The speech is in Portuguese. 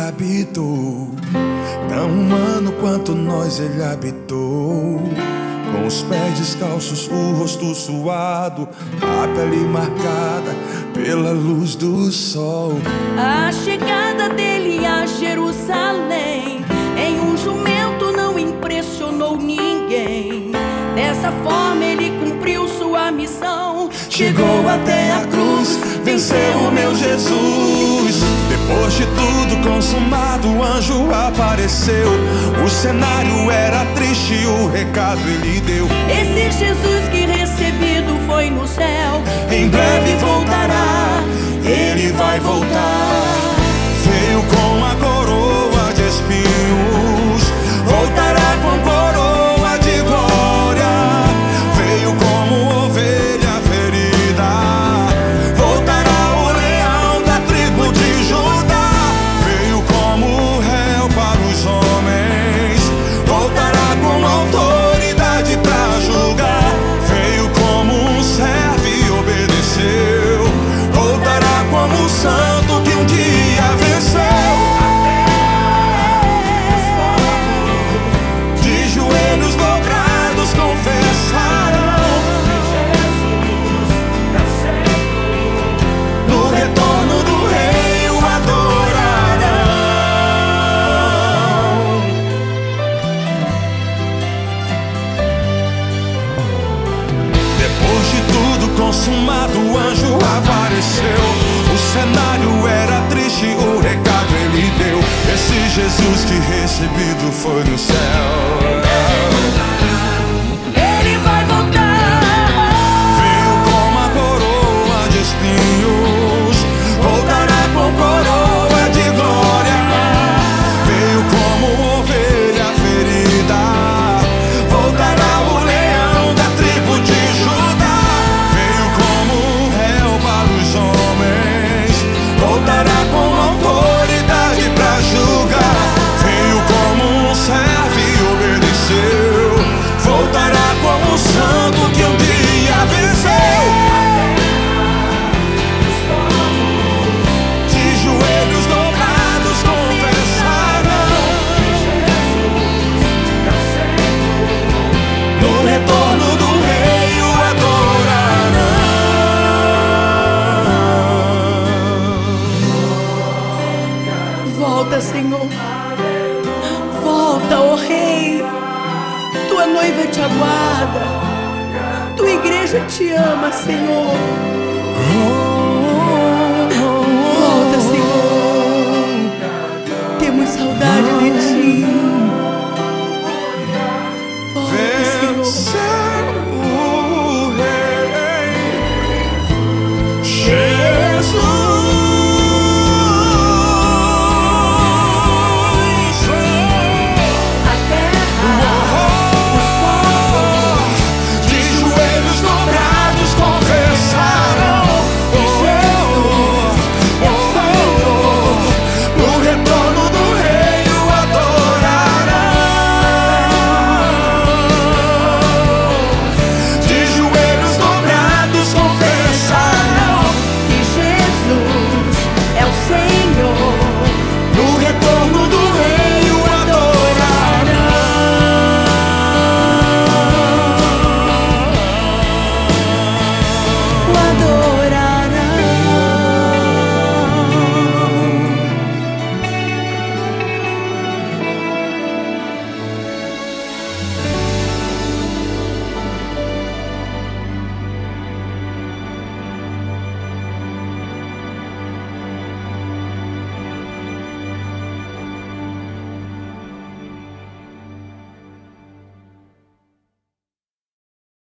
habitou. Tão humano quanto nós ele habitou. Com os pés descalços, o rosto suado, a pele marcada pela luz do sol. A chegada dele a Jerusalém em um jumento não impressionou ninguém. Dessa forma ele cumpriu sua missão. Chegou até a cruz, venceu o meu Jesus. Depois de tudo consumado, o anjo apareceu. O cenário era triste, o recado ele deu. Esse Jesus que recebido foi no céu, Em breve voltará, ele vai voltar. Veio com a coroa de espinhos, voltará com coroa de glória. Veio como ovelha ferida, voltará o leão da tribo de Judá. Veio como réu para os homens, voltará com autoridade para julgar. Veio como um servo e obedeceu, voltará como um santo que um dia venceu. De joelhos dobrados confessarão, no retorno do rei o adorarão. Depois de tudo consumado, o anjo apareceu. O cenário era triste, o recado ele deu. Esse Jesus que recebido foi no céu. ele vai voltar. Veio com uma coroa de espinhos, voltará com coroa de glória. Veio como ovelha ferida, voltará o leão da tribo de Judá. Veio como réu para os homens, voltará com autoridade para julgar. Veio como um servo e obedeceu, voltará como um santo que um dia venceu. De joelhos dobrados confessarão, no retorno do rei o adorarão. Volta, Senhor. Volta, ó Rei. Tua noiva te aguarda. Tua igreja te ama, Senhor.